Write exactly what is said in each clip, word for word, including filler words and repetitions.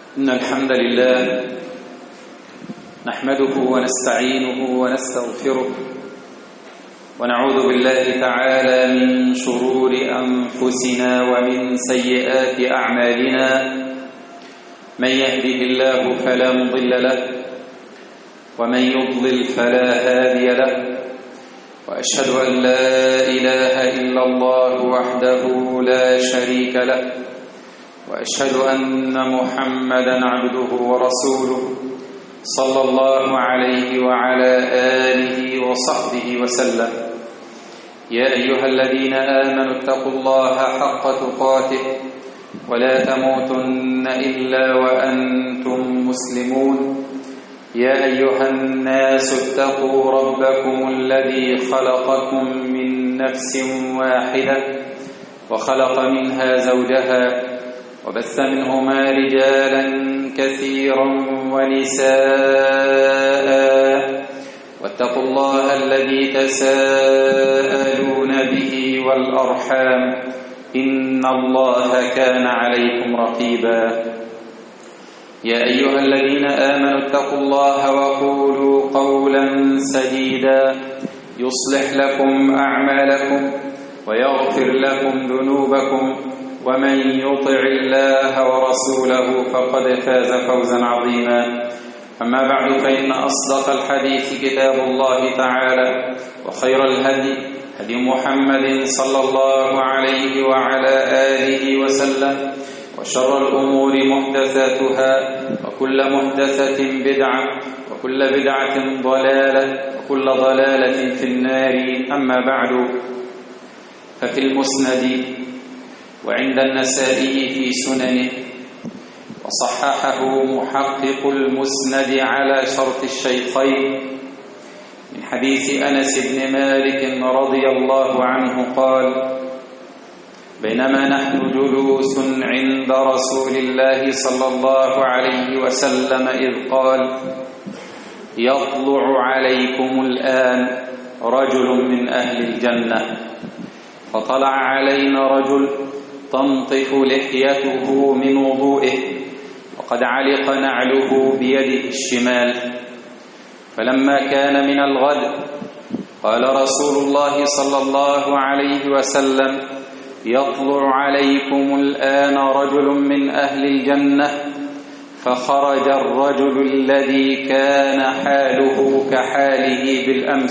إن الحمد لله نحمده ونستعينه ونستغفره ونعوذ بالله تعالى من شرور أنفسنا ومن سيئات أعمالنا. من يهده الله فلا مضل له ومن يضلل فلا هادي له، وأشهد أن لا إله إلا الله وحده لا شريك له، وأشهد أن محمدا عبده ورسوله صلى الله عليه وعلى آله وصحبه وسلم. يا أيها الذين آمنوا اتقوا الله حق تقاته ولا تموتن إلا وأنتم مسلمون. يا أيها الناس اتقوا ربكم الذي خلقكم من نفس واحدة وخلق منها زوجها وبث منهما رجالا كثيرا ونساء، واتقوا الله الذي تساءلون به والأرحام إن الله كان عليكم رقيبا. يا أيها الذين آمنوا اتقوا الله وقولوا قولا سديدا يصلح لكم أعمالكم ويغفر لكم ذنوبكم، ومن يطع الله ورسوله فقد فاز فوزا عظيما. أما بعد، فإن أصدق الحديث كتاب الله تعالى، وخير الهدي هدي محمد صلى الله عليه وعلى آله وسلم، وشر الأمور محدثاتها، وكل محدثة بدعة، وكل بدعة ضلالة، وكل ضلالة في النار. أما بعد، ففي المسند وعند النسائي في سننه، وصححه محقق المسند على شرط الشيخين، من حديث أنس بن مالك رضي الله عنه قال: بينما نحن جلوس عند رسول الله صلى الله عليه وسلم إذ قال: يطلع عليكم الآن رجل من أهل الجنة. فطلع علينا رجل تنطف لحيته من وضوئه، وقد علق نعله بيده الشمال. فلما كان من الغد قال رسول الله صلى الله عليه وسلم: يطلع عليكم الآن رجل من أهل الجنة. فخرج الرجل الذي كان حاله كحاله بالأمس.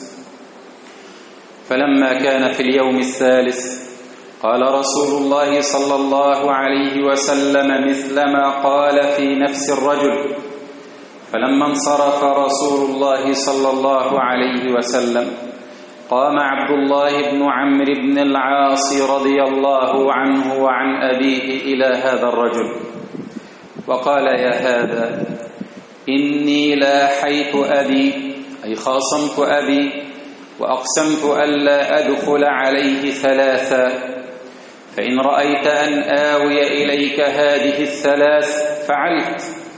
فلما كان في اليوم الثالث قال رسول الله صلى الله عليه وسلم مثل ما قال في نفس الرجل. فلما انصرف رسول الله صلى الله عليه وسلم قام عبد الله بن عمرو بن العاص رضي الله عنه وعن أبيه إلى هذا الرجل وقال: يا هذا، إني لاحيت أبي، أي خاصمت أبي، وأقسمت ألا أدخل عليه ثلاثا، فإن رأيت أن آوي إليك هذه الثلاث فعلت.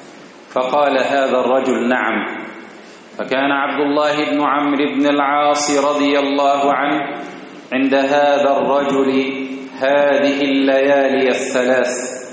فقال هذا الرجل: نعم. فكان عبد الله بن عمرو بن العاص رضي الله عنه عند هذا الرجل هذه الليالي الثلاث،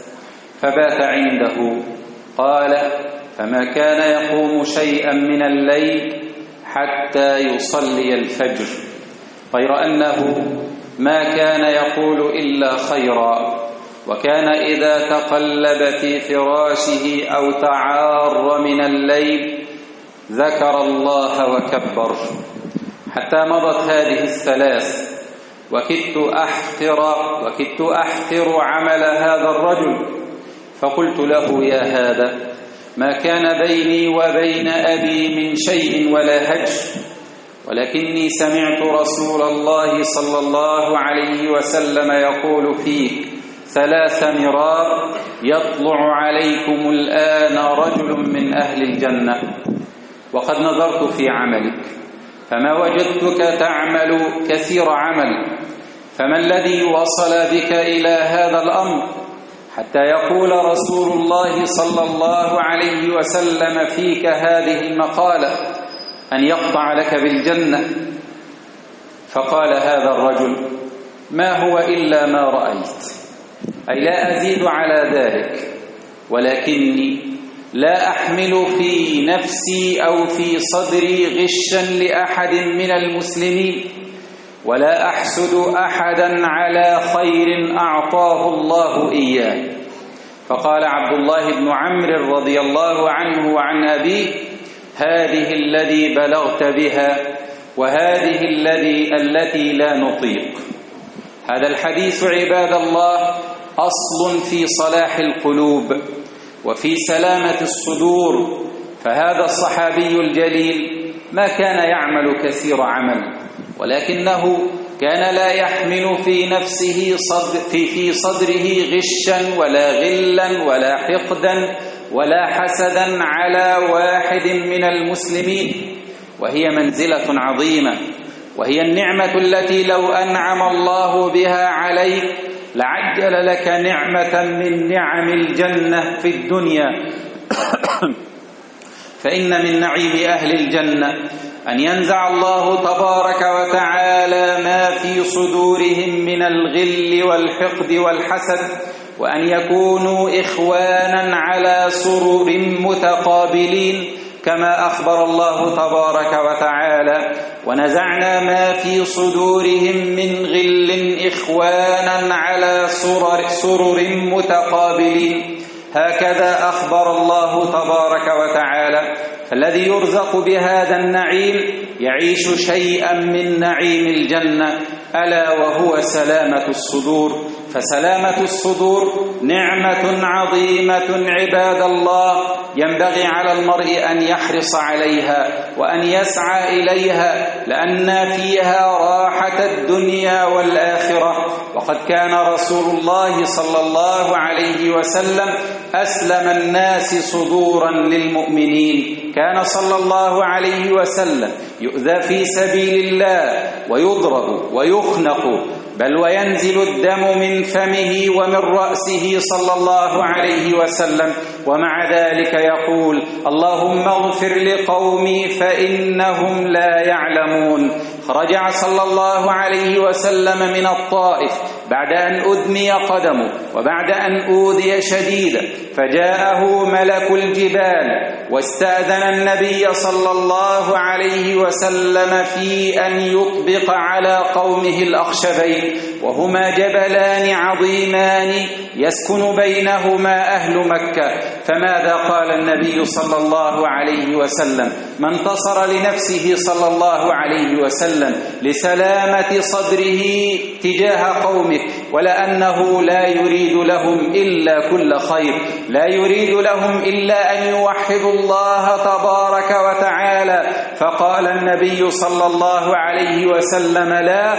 فبات عنده. قال: فما كان يقوم شيئا من الليل حتى يصلي الفجر، غير أنه ما كان يقول إلا خيرا، وكان إذا تقلب في فراشه أو تعار من الليل ذكر الله وكبر. حتى مضت هذه الثلاث وكدت أحقر وكدت أحقر عمل هذا الرجل، فقلت له: يا هذا، ما كان بيني وبين أبي من شيء ولا هجر، ولكني سمعت رسول الله صلى الله عليه وسلم يقول فيك ثلاث مرار: يطلع عليكم الآن رجل من أهل الجنة. وقد نظرت في عملك فما وجدتك تعمل كثير عمل، فما الذي وصل بك إلى هذا الأمر حتى يقول رسول الله صلى الله عليه وسلم فيك هذه المقالة أن يقطع لك بالجنة؟ فقال هذا الرجل: ما هو إلا ما رأيت، أي لا أزيد على ذلك. ولكني لا أحمل في نفسي أو في صدري غشا لأحد من المسلمين، ولا أحسد أحدا على خير أعطاه الله إياه. فقال عبد الله بن عمرو رضي الله عنه وعن أبيه: هذه الذي بلغت بها، وهذه الذي التي لا نطيق. هذا الحديث عباد الله أصل في صلاح القلوب وفي سلامة الصدور. فهذا الصحابي الجليل ما كان يعمل كثير عمل، ولكنه كان لا يحمل في نفسه صدر في, في صدره غشا ولا غلا ولا حقدا ولا حسدا على واحد من المسلمين، وهي منزلة عظيمة، وهي النعمة التي لو أنعم الله بها عليك لعجل لك نعمة من نعم الجنة في الدنيا. فإن من نعيم أهل الجنة أن ينزع الله تبارك وتعالى ما في صدورهم من الغل والحقد والحسد، وأن يكونوا إخوانا على سرر متقابلين، كما أخبر الله تبارك وتعالى: ونزعنا ما في صدورهم من غل إخوانا على سرر, سرر متقابلين. هكذا أخبر الله تبارك وتعالى. فالذي يرزق بهذا النعيم يعيش شيئا من نعيم الجنة، ألا وهو سلامة الصدور. فسلامة الصدور نعمة عظيمة عباد الله، ينبغي على المرء أن يحرص عليها وأن يسعى إليها، لأن فيها راحة الدنيا والآخرة. وقد كان رسول الله صلى الله عليه وسلم أسلم الناس صدورا للمؤمنين. كان صلى الله عليه وسلم يؤذى في سبيل الله ويضرب ويخنق، بل وينزل الدم من فمه ومن رأسه صلى الله عليه وسلم، ومع ذلك يقول: اللهم اغفر لقومي فإنهم لا يعلمون. رجع صلى الله عليه وسلم من الطائف بعد أن أدمي قدمه وبعد أن أوذي شديدا، فجاءه ملك الجبال واستأذن النبي صلى الله عليه وسلم في أن يطبق على قومه الأخشبين، وهما جبلان عظيمان يسكن بينهما أهل مكة. فماذا قال النبي صلى الله عليه وسلم؟ ما انتصر لنفسه صلى الله عليه وسلم لسلامة صدره تجاه قومه، ولأنه لا يريد لهم إلا كل خير، لا يريد لهم إلا أن يوحدوا الله تبارك وتعالى. فقال النبي صلى الله عليه وسلم: لا،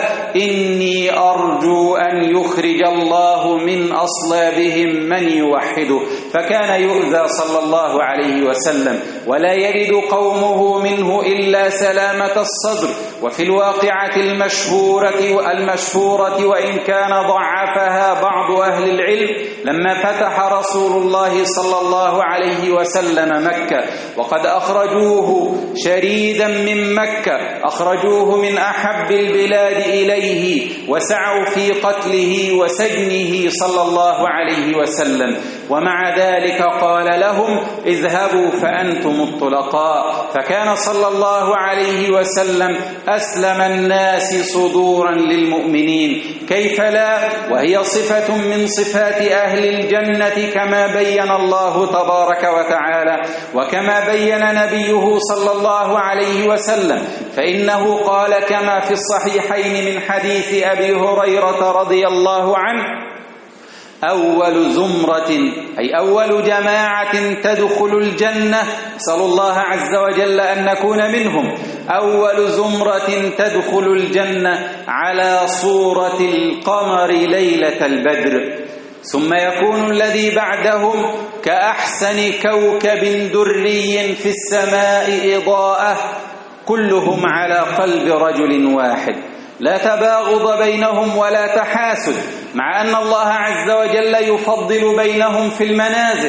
إني أرجو أن يخرج الله من أصلابهم من يوحده. فكان يؤذى صلى الله عليه وسلم ولا يرد قومه منه إلا سلامة الصدر. وفي الواقعة المشهورة المشهورة وإن كان ضعفها بعض أهل العلم، لما فتح رسول الله صلى الله عليه وسلم مكة وقد أخرجوه شريدا من مكة، أخرجوه من أحب البلاد إليه وسعوا في قتله وسجنه صلى الله عليه وسلم، ومع ذلك قال لهم: اذهبوا فأنتم الطلقاء. فكان صلى الله عليه وسلم أسلم الناس صدورا للمؤمنين. كيف لا، وهي صفة من صفات أهل الجنة كما بين الله تبارك وتعالى وكما بين نبيه صلى الله عليه وسلم. فإنه قال كما في الصحيحين من حديث أبي هريرة رضي الله عنه: أول زمرة، أي أول جماعة تدخل الجنة، نسأل الله عز وجل أن نكون منهم، أول زمرة تدخل الجنة على صورة القمر ليلة البدر، ثم يكون الذي بعدهم كأحسن كوكب دري في السماء إضاءة، كلهم على قلب رجل واحد، لا تباغض بينهم ولا تحاسد، مع أن الله عز وجل يفضل بينهم في المنازل،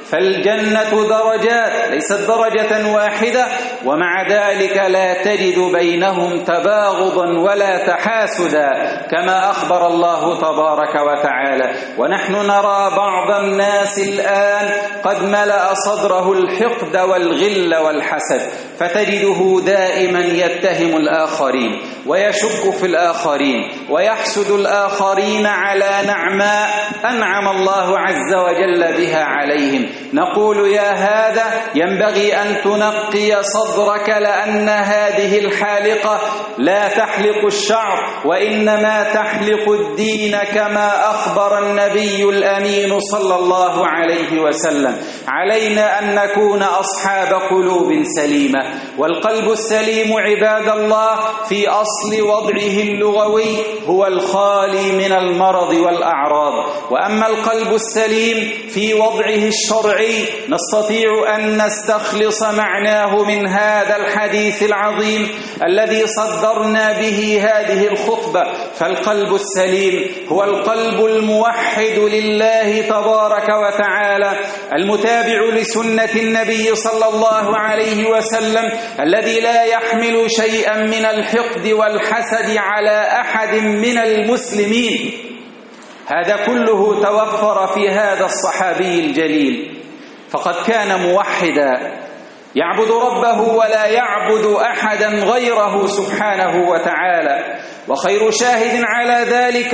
فالجنة درجات ليست درجة واحدة، ومع ذلك لا تجد بينهم تباغضا ولا تحاسدا كما أخبر الله تبارك وتعالى. ونحن نرى بعض الناس الآن قد ملأ صدره الحقد والغل والحسد، فتجده دائما يتهم الآخرين ويشك في الآخرين ويحسد الآخرين على نعماء أنعم الله عز وجل بها عليهم. نقول يا هذا ينبغي أن تنقي صدرك، لأن هذه الحالقة لا تحلق الشعر وإنما تحلق الدين كما أخبر النبي الأمين صلى الله عليه وسلم. علينا أن نكون أصحاب قلوب سليمة، والقلب السليم عباد الله في أصل وضعه اللغوي هو الخالي من المرض والأعراض. وأما القلب السليم في وضعه الشرعي نستطيع أن نستخلص معناه من هذا الحديث العظيم الذي صدرنا به هذه الخطبة. فالقلب السليم هو القلب الموحد لله تبارك وتعالى، المتابع لسنة النبي صلى الله عليه وسلم، الذي لا يحمل شيئا من الحقد والحسد على أحد من المسلمين. هذا كله توفر في هذا الصحابي الجليل، فقد كان موحدا يعبد ربه ولا يعبد أحدا غيره سبحانه وتعالى. وخير شاهد على ذلك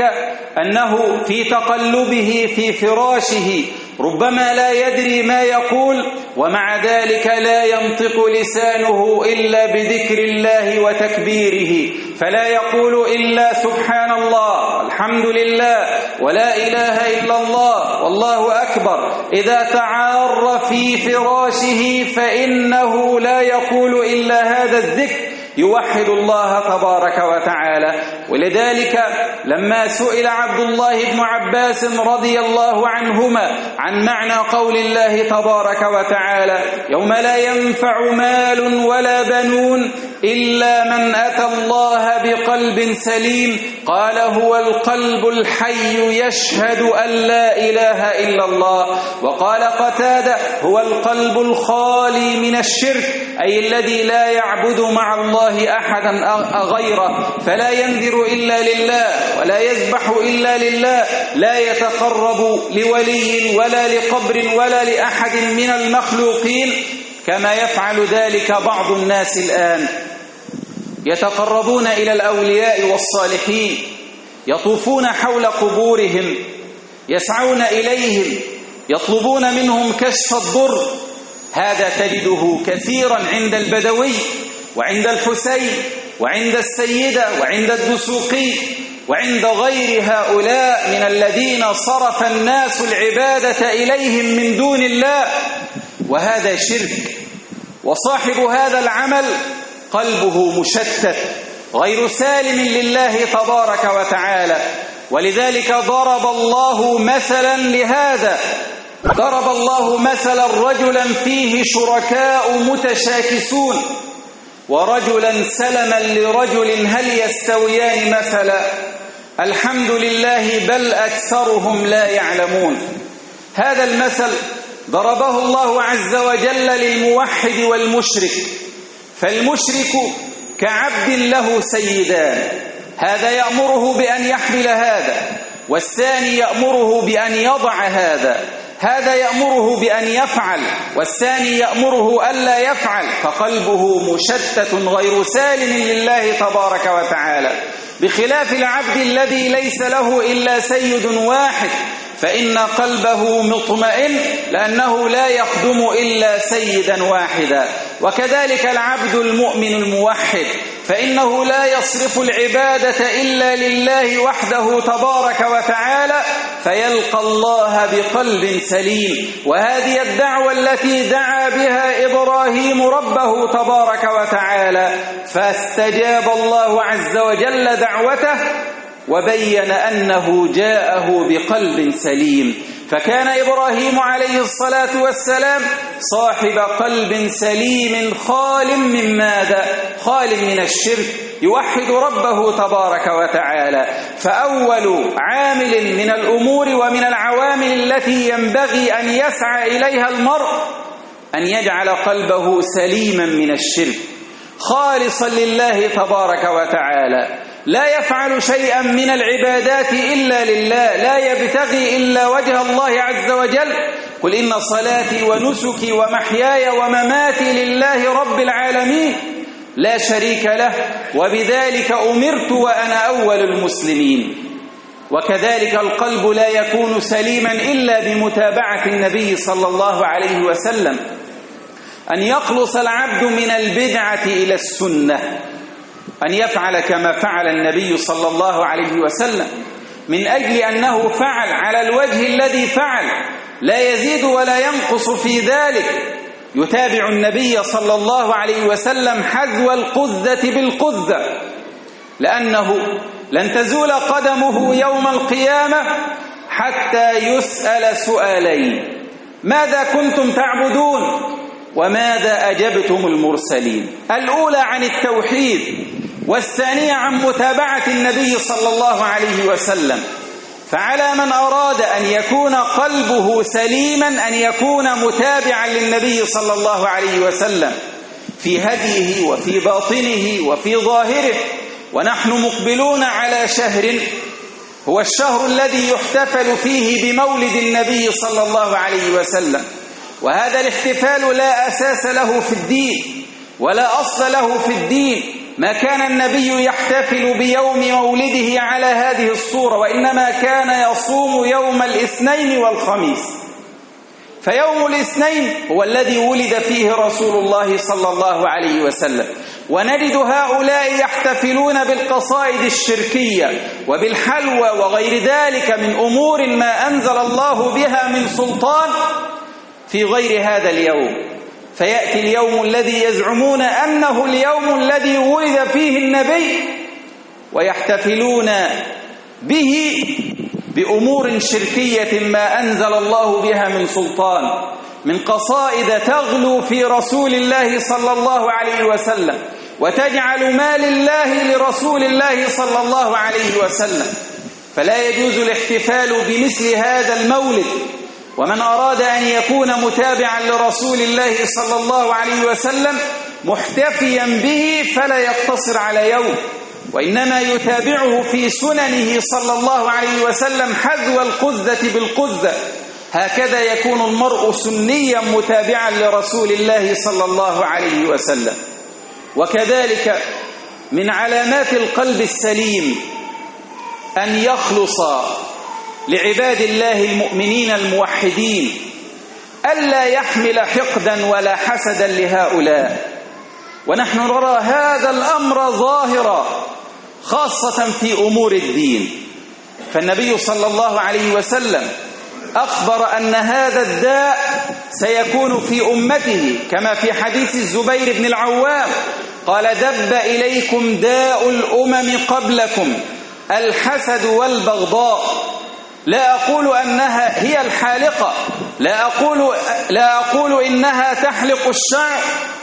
أنه في تقلبه في فراشه ربما لا يدري ما يقول، ومع ذلك لا ينطق لسانه إلا بذكر الله وتكبيره، فلا يقول إلا سبحان الله الحمد لله ولا إله إلا الله والله أكبر. إذا تعار في فراشه فإنه لا يقول إلا هذا الذكر، يوحد الله تبارك وتعالى. ولذلك لما سئل عبد الله بن عباس رضي الله عنهما عن معنى قول الله تبارك وتعالى يوم لا ينفع مال ولا بنون إلا من أتى الله بقلب سليم، قال هو القلب الحي يشهد أن لا إله إلا الله. وقال قتادة هو القلب الخالي من الشرك، أي الذي لا يعبد مع الله أحدا غيره، فلا ينذر إلا لله ولا يذبح إلا لله، لا يتقرب لولي ولا لقبر ولا لأحد من المخلوقين كما يفعل ذلك بعض الناس الآن. يتقربون إلى الأولياء والصالحين، يطوفون حول قبورهم، يسعون إليهم، يطلبون منهم كشف الضر. هذا تجده كثيرا عند البدوي وعند الحسين وعند السيدة وعند الدسوقي وعند غير هؤلاء من الذين صرف الناس العبادة إليهم من دون الله، وهذا شرك. وصاحب هذا العمل قلبه مشتت غير سالم لله تبارك وتعالى. ولذلك ضرب الله مثلا لهذا، ضرب الله مثلا رجلا فيه شركاء متشاكسون ورجلا سلما لرجل هل يستويان مثلا، الحمد لله بل أكثرهم لا يعلمون. هذا المثل ضربه الله عز وجل للموحد والمشرك. فالمشرك كعبد له سيدان، هذا يأمره بأن يحمل هذا، والثاني يأمره بأن يضع هذا، هذا يأمره بأن يفعل والثاني يأمره ألا يفعل، فقلبه مشتت غير سالم لله تبارك وتعالى. بخلاف العبد الذي ليس له إلا سيد واحد، فإن قلبه مطمئن لأنه لا يخدم إلا سيدا واحدا. وكذلك العبد المؤمن الموحد، فإنه لا يصرف العبادة إلا لله وحده تبارك وتعالى، فيلقى الله بقلب سليم. وهذه الدعوة التي دعا بها إبراهيم ربه تبارك وتعالى، فاستجاب الله عز وجل دعوته وبين أنه جاءه بقلب سليم. فكان إبراهيم عليه الصلاة والسلام صاحب قلب سليم خال من ماذا؟ خال من الشرك يوحد ربه تبارك وتعالى. فأول عامل من الأمور ومن العوامل التي ينبغي أن يسعى إليها المرء أن يجعل قلبه سليما من الشرك خالصا لله تبارك وتعالى، لا يفعل شيئا من العبادات إلا لله، لا يبتغي إلا وجه الله عز وجل. قل إن صلاتي ونسكي ومحياي ومماتي لله رب العالمين لا شريك له وبذلك أمرت وأنا أول المسلمين. وكذلك القلب لا يكون سليما إلا بمتابعة النبي صلى الله عليه وسلم، أن يخلص العبد من البدعة إلى السنة، أن يفعل كما فعل النبي صلى الله عليه وسلم، من أجل أنه فعل على الوجه الذي فعل لا يزيد ولا ينقص في ذلك، يتابع النبي صلى الله عليه وسلم حذو القذة بالقذة، لأنه لن تزول قدمه يوم القيامة حتى يسأل سؤالين: ماذا كنتم تعبدون؟ وماذا أجبتم المرسلين؟ الأولى عن التوحيد، والثانية عن متابعة النبي صلى الله عليه وسلم. فعلى من أراد أن يكون قلبه سليما أن يكون متابعا للنبي صلى الله عليه وسلم في هديه وفي باطنه وفي ظاهره. ونحن مقبلون على شهر هو الشهر الذي يحتفل فيه بمولد النبي صلى الله عليه وسلم، وهذا الاحتفال لا أساس له في الدين ولا أصل له في الدين. ما كان النبي يحتفل بيوم مولده على هذه الصورة، وإنما كان يصوم يوم الاثنين والخميس. فيوم الاثنين هو الذي ولد فيه رسول الله صلى الله عليه وسلم، ونجد هؤلاء يحتفلون بالقصائد الشركية وبالحلوى وغير ذلك من أمور ما أنزل الله بها من سلطان في غير هذا اليوم. فيأتي اليوم الذي يزعمون أنه اليوم الذي ولد فيه النبي ويحتفلون به بأمور شركية ما أنزل الله بها من سلطان، من قصائد تغلو في رسول الله صلى الله عليه وسلم وتجعل ما لله لرسول الله صلى الله عليه وسلم. فلا يجوز الاحتفال بمثل هذا المولد. ومن أراد أن يكون متابعا لرسول الله صلى الله عليه وسلم محتفيا به فلا يقتصر على يوم، وإنما يتابعه في سننه صلى الله عليه وسلم حذو القذة بالقذة. هكذا يكون المرء سنيا متابعا لرسول الله صلى الله عليه وسلم. وكذلك من علامات القلب السليم أن يخلص لعباد الله المؤمنين الموحدين، ألا يحمل حقدا ولا حسدا لهؤلاء. ونحن نرى هذا الأمر ظاهرا خاصة في أمور الدين. فالنبي صلى الله عليه وسلم أخبر أن هذا الداء سيكون في أمته، كما في حديث الزبير بن العوام قال: دب إليكم داء الأمم قبلكم الحسد والبغضاء. لا أقول أنها هي الحالقة، لا أقول, لا أقول إنها تحلق الشعر،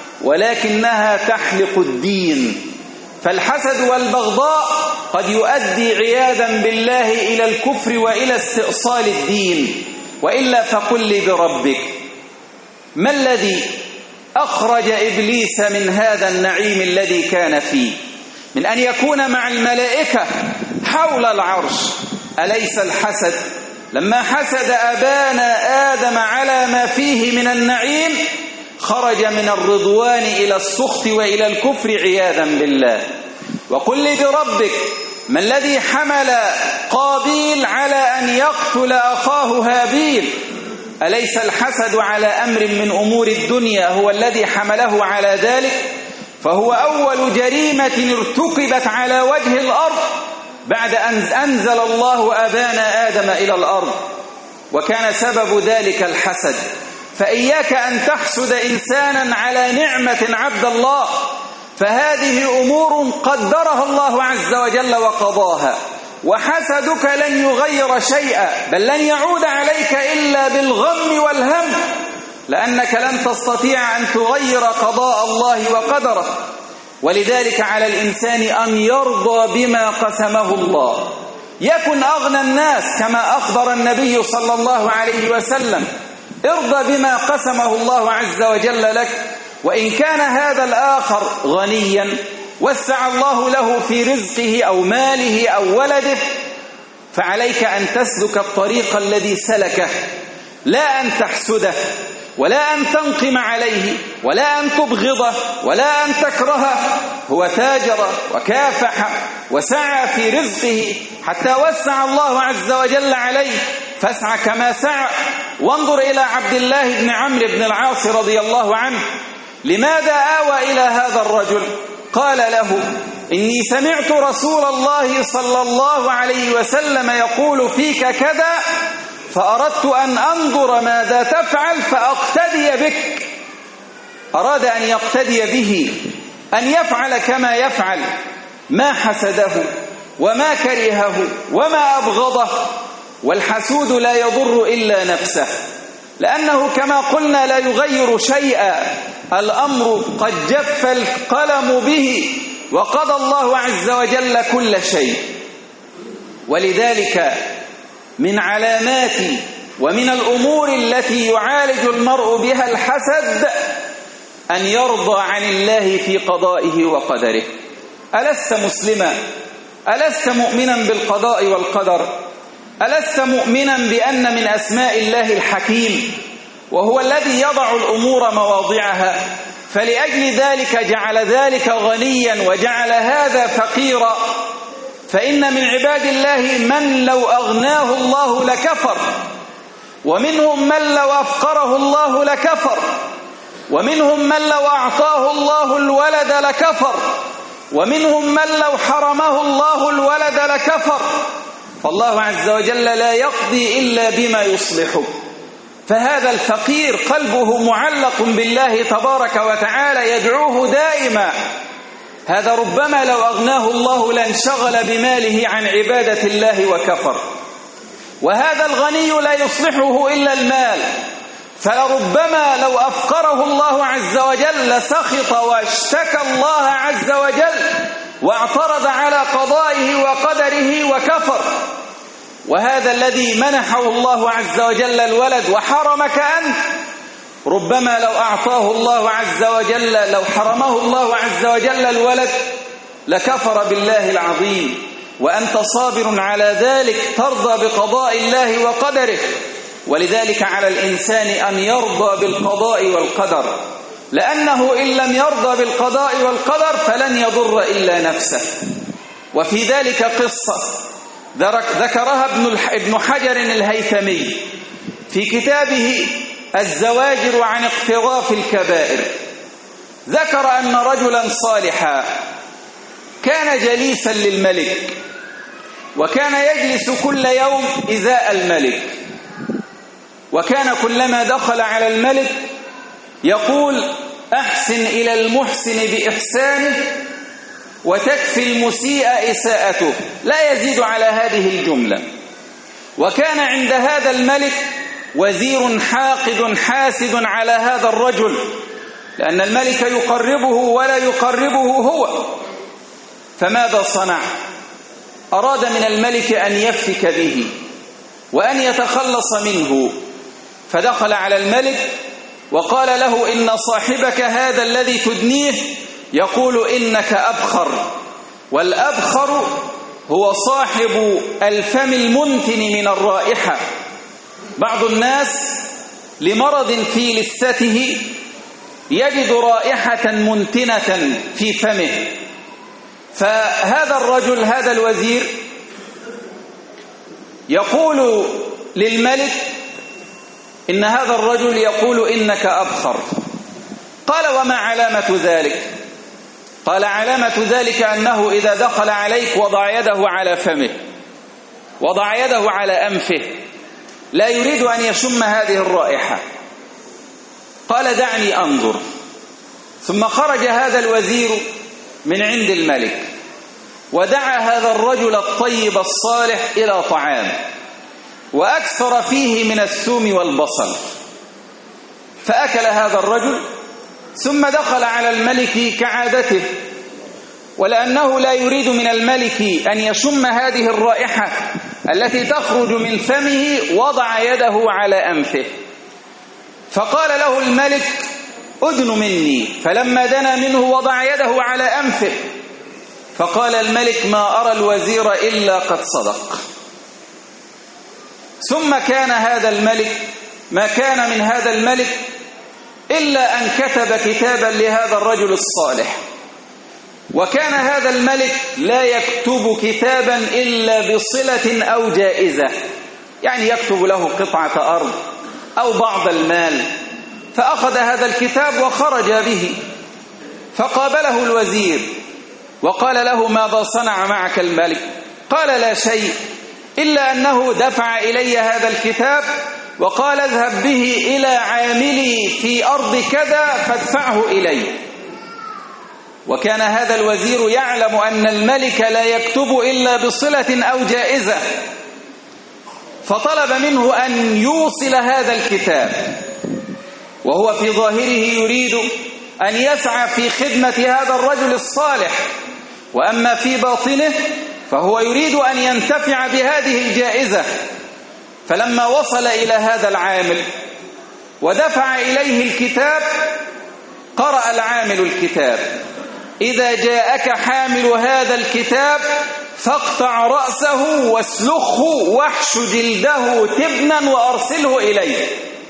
ولكنها تحلق الدين. فالحسد والبغضاء قد يؤدي عياذا بالله إلى الكفر وإلى استئصال الدين. وإلا فقل لي بربك، ما الذي أخرج إبليس من هذا النعيم الذي كان فيه، من أن يكون مع الملائكة حول العرش؟ أليس الحسد؟ لما حسد أبانا آدم على ما فيه من النعيم خرج من الرضوان إلى السخط وإلى الكفر عياذا بالله. وقل لي بربك، ما الذي حمل قابيل على أن يقتل أخاه هابيل؟ أليس الحسد على أمر من أمور الدنيا هو الذي حمله على ذلك؟ فهو أول جريمة ارتكبت على وجه الأرض بعد أن أنزل الله أبانا آدم إلى الأرض، وكان سبب ذلك الحسد. فإياك أن تحسد إنسانا على نعمة عبد الله، فهذه أمور قدرها الله عز وجل وقضاها، وحسدك لن يغير شيئا، بل لن يعود عليك إلا بالغم والهم، لأنك لن تستطيع أن تغير قضاء الله وقدره. ولذلك على الإنسان أن يرضى بما قسمه الله، يكن أغنى الناس كما أخبر النبي صلى الله عليه وسلم: ارضى بما قسمه الله عز وجل لك، وإن كان هذا الآخر غنيا وسع الله له في رزقه أو ماله أو ولده، فعليك أن تسلك الطريق الذي سلكه، لا أن تحسده، ولا أن تنقم عليه، ولا أن تبغضه، ولا أن تكرهه. هو تاجر وكافح وسعى في رزقه حتى وسع الله عز وجل عليه، فاسعى كما سعى. وانظر إلى عبد الله بن عمرو بن العاص رضي الله عنه، لماذا آوى إلى هذا الرجل؟ قال له: إني سمعت رسول الله صلى الله عليه وسلم يقول فيك كذا، فأردت أن أنظر ماذا تفعل فأقتدي بك. أراد أن يقتدي به، أن يفعل كما يفعل، ما حسده وما كرهه وما أبغضه. والحسود لا يضر إلا نفسه، لأنه كما قلنا لا يغير شيئا، الأمر قد جف القلم به وقضى الله عز وجل كل شيء. ولذلك من علامات ومن الأمور التي يعالج المرء بها الحسد أن يرضى عن الله في قضائه وقدره. ألست مسلما؟ ألست مؤمنا بالقضاء والقدر؟ ألست مؤمنا بأن من أسماء الله الحكيم، وهو الذي يضع الأمور مواضعها؟ فلأجل ذلك جعل ذلك غنيا وجعل هذا فقيرا. فإن من عباد الله من لو أغناه الله لكفر، ومنهم من لو أفقره الله لكفر، ومنهم من لو أعطاه الله الولد لكفر، ومنهم من لو حرمه الله الولد لكفر. فالله عز وجل لا يقضي إلا بما يصلحه. فهذا الفقير قلبه معلق بالله تبارك وتعالى، يدعوه دائما. هذا ربما لو أغناه الله لانشغل بماله عن عبادة الله وكفر. وهذا الغني لا يصلحه إلا المال، فلربما لو أفقره الله عز وجل لسخط واشتكى الله عز وجل واعترض على قضائه وقدره وكفر. وهذا الذي منحه الله عز وجل الولد وحرمك أنت، ربما لو أعطاه الله عز وجل، لو حرمه الله عز وجل الولد لكفر بالله العظيم، وأنت صابر على ذلك ترضى بقضاء الله وقدره. ولذلك على الإنسان أن يرضى بالقضاء والقدر، لأنه إن لم يرضى بالقضاء والقدر فلن يضر إلا نفسه. وفي ذلك قصة ذكرها ابن حجر الهيثمي في كتابه الزواجر عن اقتراف الكبائر. ذكر أن رجلا صالحا كان جليسا للملك، وكان يجلس كل يوم إزاء الملك، وكان كلما دخل على الملك يقول: أحسن إلى المحسن بإحسانه وتكفي المسيء إساءته، لا يزيد على هذه الجملة. وكان عند هذا الملك وزير حاقد حاسد على هذا الرجل، لأن الملك يقربه ولا يقربه هو. فماذا صنع؟ أراد من الملك أن يفك به وأن يتخلص منه، فدخل على الملك وقال له: إن صاحبك هذا الذي تدنيه يقول إنك أبخر، والأبخر هو صاحب الفم المنتن من الرائحة. بعض الناس لمرض في لثته يجد رائحة منتنة في فمه. فهذا الرجل، هذا الوزير، يقول للملك: إن هذا الرجل يقول إنك أبخر. قال: وما علامة ذلك؟ قال: علامة ذلك أنه إذا دخل عليك وضع يده على فمه، وضع يده على أنفه، لا يريد أن يشم هذه الرائحة. قال: دعني أنظر. ثم خرج هذا الوزير من عند الملك ودعا هذا الرجل الطيب الصالح إلى طعام، وأكثر فيه من الثوم والبصل، فأكل هذا الرجل. ثم دخل على الملك كعادته ولأنه لا يريد من الملك أن يشم هذه الرائحة التي تخرج من فمه وضع يده على أنفه، فقال له الملك أدن مني، فلما دنا منه وضع يده على أنفه، فقال الملك ما أرى الوزير إلا قد صدق. ثم كان هذا الملك ما كان من هذا الملك إلا أن كتب كتابا لهذا الرجل الصالح، وكان هذا الملك لا يكتب كتابا إلا بصلة أو جائزة، يعني يكتب له قطعة أرض أو بعض المال. فأخذ هذا الكتاب وخرج به، فقابله الوزير وقال له ماذا صنع معك الملك؟ قال لا شيء، إلا أنه دفع إلي هذا الكتاب وقال اذهب به إلى عاملي في أرض كذا فادفعه إلي. وكان هذا الوزير يعلم أن الملك لا يكتب إلا بصلة أو جائزة، فطلب منه أن يوصل هذا الكتاب، وهو في ظاهره يريد أن يسعى في خدمة هذا الرجل الصالح، وأما في باطنه فهو يريد أن ينتفع بهذه الجائزة. فلما وصل إلى هذا العامل ودفع إليه الكتاب، قرأ العامل الكتاب: إذا جاءك حامل هذا الكتاب فاقطع رأسه واسلخه واحش جلده تبنا وأرسله إليه.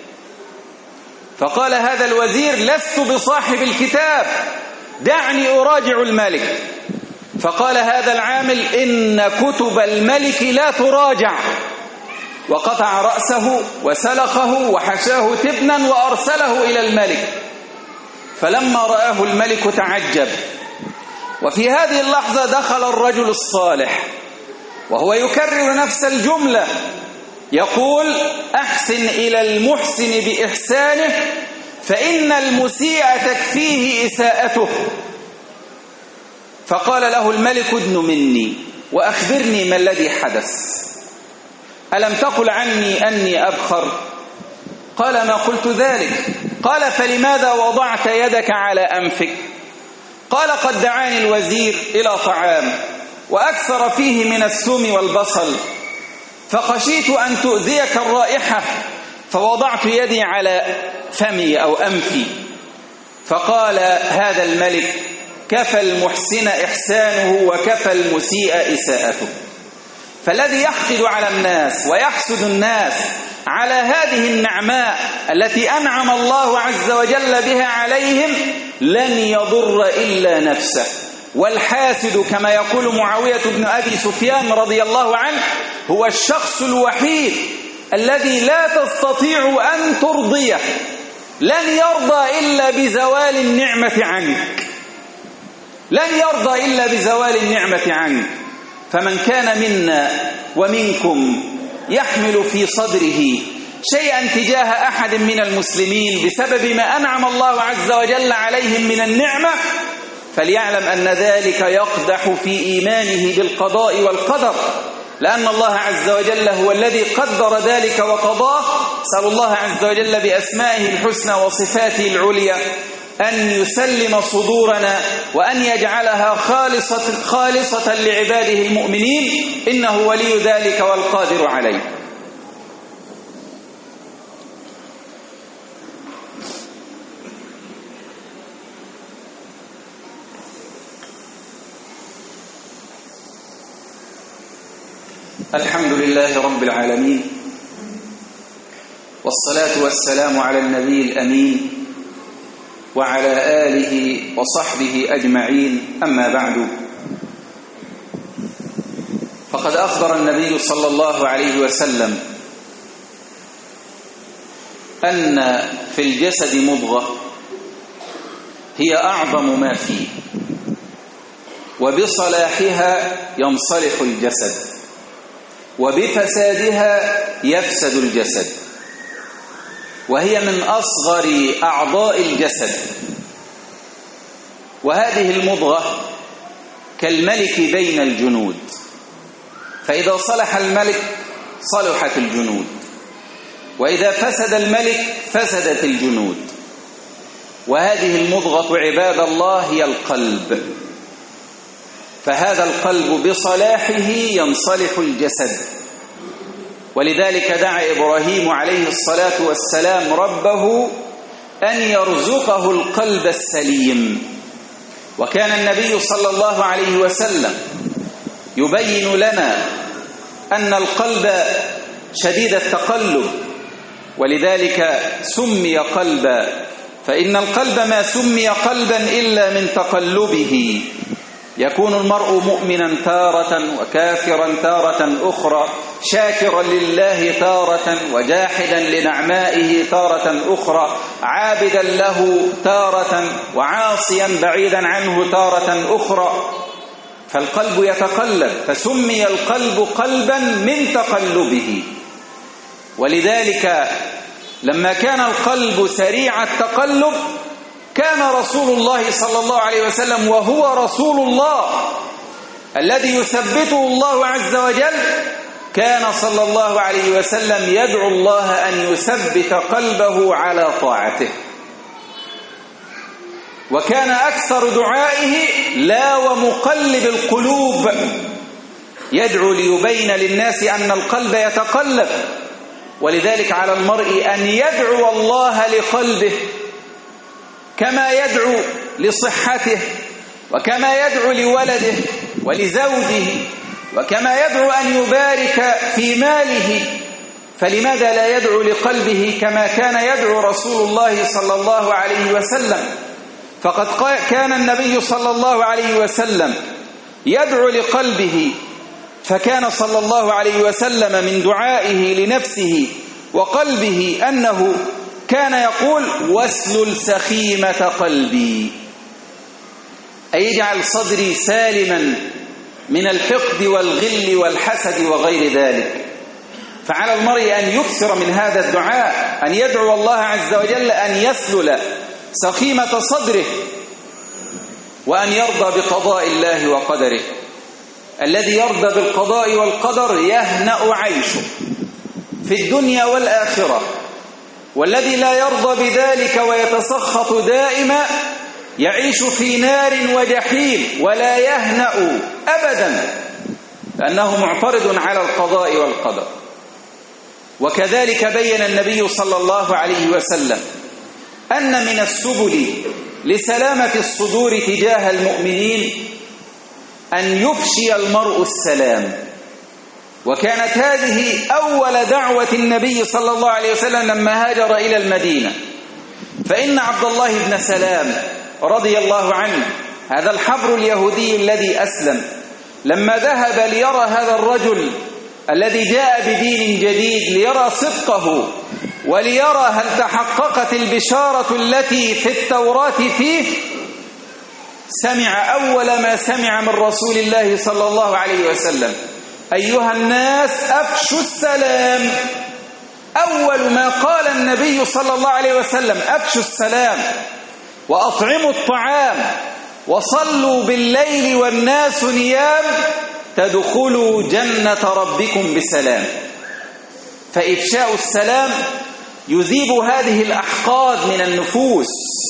فقال هذا الوزير لست بصاحب الكتاب، دعني أراجع الملك. فقال هذا العامل إن كتب الملك لا تراجع، وقطع رأسه وسلخه وحشاه تبنا وأرسله إلى الملك. فلما رآه الملك تعجب، وفي هذه اللحظة دخل الرجل الصالح وهو يكرر نفس الجملة، يقول أحسن إلى المحسن بإحسانه فإن المسيء تكفيه إساءته. فقال له الملك ادن مني وأخبرني ما الذي حدث، ألم تقل عني أني أبخر؟ قال ما قلت ذلك. قال فلماذا وضعت يدك على أنفك؟ قال قد دعاني الوزير إلى طعام وأكثر فيه من الثوم والبصل، فخشيت أن تؤذيك الرائحة فوضعت يدي على فمي أو أنفي. فقال هذا الملك كفى المحسن إحسانه وكفى المسيء إساءته. فالذي يحقد على الناس ويحسد الناس على هذه النعماء التي أنعم الله عز وجل بها عليهم لن يضر إلا نفسه. والحاسد كما يقول معاوية بن أبي سفيان رضي الله عنه هو الشخص الوحيد الذي لا تستطيع أن ترضيه، لن يرضى إلا بزوال النعمة عنك، لن يرضى إلا بزوال النعمة عنك. فمن كان منا ومنكم يحمل في صدره شيئا تجاه أحد من المسلمين بسبب ما أنعم الله عز وجل عليهم من النعمة، فليعلم أن ذلك يقدح في إيمانه بالقضاء والقدر، لأن الله عز وجل هو الذي قدر ذلك وقضاه. أسأل الله عز وجل بأسمائه الحسنى وصفاته العليا أن يسلم صدورنا وأن يجعلها خالصة, خالصة لعباده المؤمنين، إنه ولي ذلك والقادر عليه. الحمد لله رب العالمين، والصلاة والسلام على النبي الأمين وعلى آله وصحبه أجمعين، أما بعد. فقد أخبر النبي صلى الله عليه وسلم أن في الجسد مضغة هي أعظم ما فيه، وبصلاحها ينصلح الجسد، وبفسادها يفسد الجسد، وهي من أصغر أعضاء الجسد. وهذه المضغة كالملك بين الجنود، فإذا صلح الملك صلحت الجنود، وإذا فسد الملك فسدت الجنود. وهذه المضغة عباد الله هي القلب. فهذا القلب بصلاحه ينصلح الجسد. ولذلك دعا إبراهيم عليه الصلاة والسلام ربه أن يرزقه القلب السليم. وكان النبي صلى الله عليه وسلم يبين لنا أن القلب شديد التقلب، ولذلك سمي قلبا، فإن القلب ما سمي قلبا إلا من تقلبه. يكون المرء مؤمنا تارة وكافرا تارة أخرى، شاكرا لله تارة وجاحدا لنعمائه تارة أخرى، عابدا له تارة وعاصيا بعيدا عنه تارة أخرى. فالقلب يتقلب، فسمي القلب قلبا من تقلبه. ولذلك لما كان القلب سريع التقلب كان رسول الله صلى الله عليه وسلم، وهو رسول الله الذي يثبته الله عز وجل، كان صلى الله عليه وسلم يدعو الله أن يثبت قلبه على طاعته. وكان أكثر دعائه لا ومقلب القلوب، يدعو ليبين للناس أن القلب يتقلب. ولذلك على المرء أن يدعو الله لقلبه كما يدعو لصحته، وكما يدعو لولده ولزوجه، وكما يدعو أن يبارك في ماله. فلماذا لا يدعو لقلبه كما كان يدعو رسول الله صلى الله عليه وسلم؟ فقد كان النبي صلى الله عليه وسلم يدعو لقلبه، فكان صلى الله عليه وسلم من دعائه لنفسه وقلبه أنه كان يقول: واسلل سخيمة قلبي، أي يجعل صدري سالما من الحقد والغل والحسد وغير ذلك. فعلى المرء أن يكثر من هذا الدعاء، أن يدعو الله عز وجل أن يسلل سخيمة صدره، وأن يرضى بقضاء الله وقدره. الذي يرضى بالقضاء والقدر يهنأ عيشه في الدنيا والآخرة، والذي لا يرضى بذلك ويتسخط دائما يعيش في نار وجحيم ولا يهنأ أبدا، لأنه معترض على القضاء والقدر. وكذلك بين النبي صلى الله عليه وسلم أن من السبل لسلامة الصدور تجاه المؤمنين أن يفشي المرء السلام. وكانت هذه أول دعوة النبي صلى الله عليه وسلم لما هاجر إلى المدينة. فإن عبد الله بن سلام رضي الله عنه، هذا الحبر اليهودي الذي أسلم، لما ذهب ليرى هذا الرجل الذي جاء بدين جديد، ليرى صدقه وليرى هل تحققت البشارة التي في التوراة فيه، سمع أول ما سمع من رسول الله صلى الله عليه وسلم: أيها الناس أفشوا السلام. أول ما قال النبي صلى الله عليه وسلم: أفشوا السلام وأطعموا الطعام وصلوا بالليل والناس نيام تدخلوا جنة ربكم بسلام. فإفشاء السلام يذيب هذه الأحقاد من النفوس،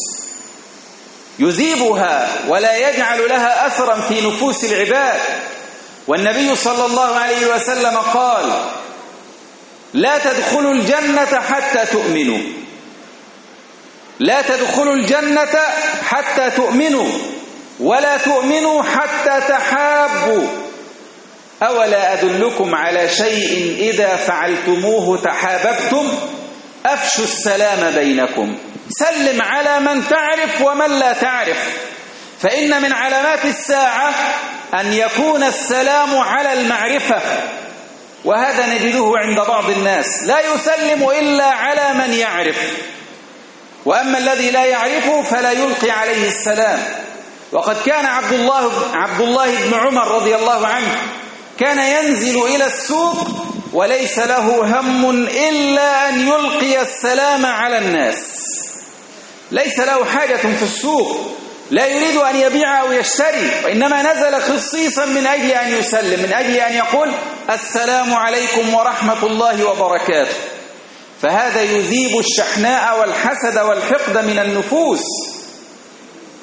يذيبها ولا يجعل لها أثرا في نفوس العباد. والنبي صلى الله عليه وسلم قال: لا تدخلوا الجنة حتى تؤمنوا، لا تدخلوا الجنة حتى تؤمنوا، ولا تؤمنوا حتى تحابوا. أولا أدلكم على شيء إذا فعلتموه تحاببتم؟ أفشوا السلام بينكم. سلم على من تعرف ومن لا تعرف، فإن من علامات الساعة أن يكون السلام على المعرفة، وهذا نجده عند بعض الناس، لا يسلم إلا على من يعرف، وأما الذي لا يعرفه فلا يلقي عليه السلام. وقد كان عبد الله عبد الله بن عمر رضي الله عنه كان ينزل إلى السوق وليس له هم إلا أن يلقي السلام على الناس، ليس له حاجة في السوق، لا يريد أن يبيع أو يشتري، وإنما نزل خصيصا من أجل أن يسلم، من أجل أن يقول: السلام عليكم ورحمة الله وبركاته. فهذا يذيب الشحناء والحسد والحقد من النفوس.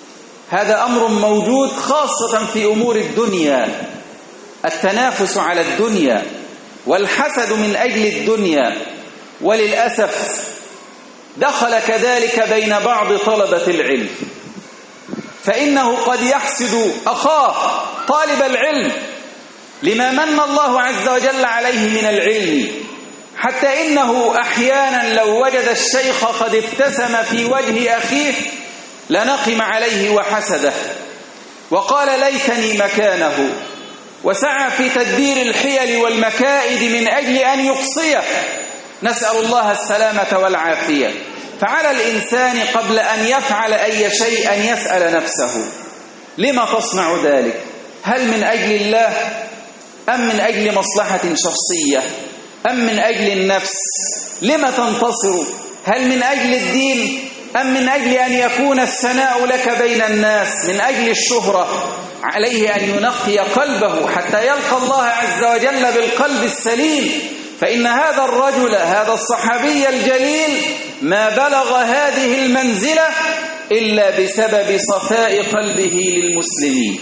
هذا أمر موجود خاصة في أمور الدنيا، التنافس على الدنيا والحسد من أجل الدنيا. وللأسف دخل كذلك بين بعض طلبة العلم، فإنه قد يحسد أخاه طالب العلم لما من الله عز وجل عليه من العلم، حتى إنه أحيانا لو وجد الشيخ قد ابتسم في وجه أخيه لنقم عليه وحسده وقال ليتني مكانه، وسعى في تدبير الحيل والمكائد من أجل أن يقصيه. نسأل الله السلامة والعافية. فعلى الإنسان قبل أن يفعل أي شيء أن يسأل نفسه لما تصنع ذلك؟ هل من أجل الله أم من أجل مصلحة شخصية أم من أجل النفس؟ لما تنتصر؟ هل من أجل الدين أم من أجل أن يكون الثناء لك بين الناس؟ من أجل الشهرة؟ عليه أن ينقي قلبه حتى يلقى الله عز وجل بالقلب السليم. فإن هذا الرجل هذا الصحابي الجليل ما بلغ هذه المنزلة إلا بسبب صفاء قلبه للمسلمين.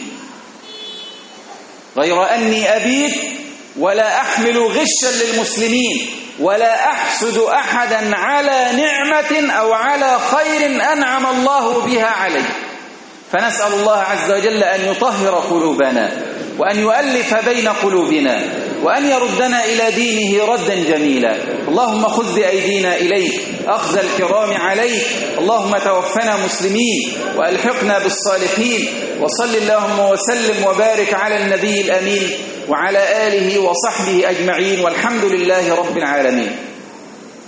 غير أني أبيت ولا أحمل غشا للمسلمين ولا أحسد أحدا على نعمة أو على خير أنعم الله بها عليه. فنسأل الله عز وجل أن يطهر قلوبنا وأن يؤلف بين قلوبنا وأن يردنا إلى دينه ردا جميلا. اللهم خذ بأيدينا إليك أخذ الكرام عليك. اللهم توفنا مسلمين وألحقنا بالصالحين. وصل اللهم وسلم وبارك على النبي الأمين وعلى آله وصحبه أجمعين، والحمد لله رب العالمين.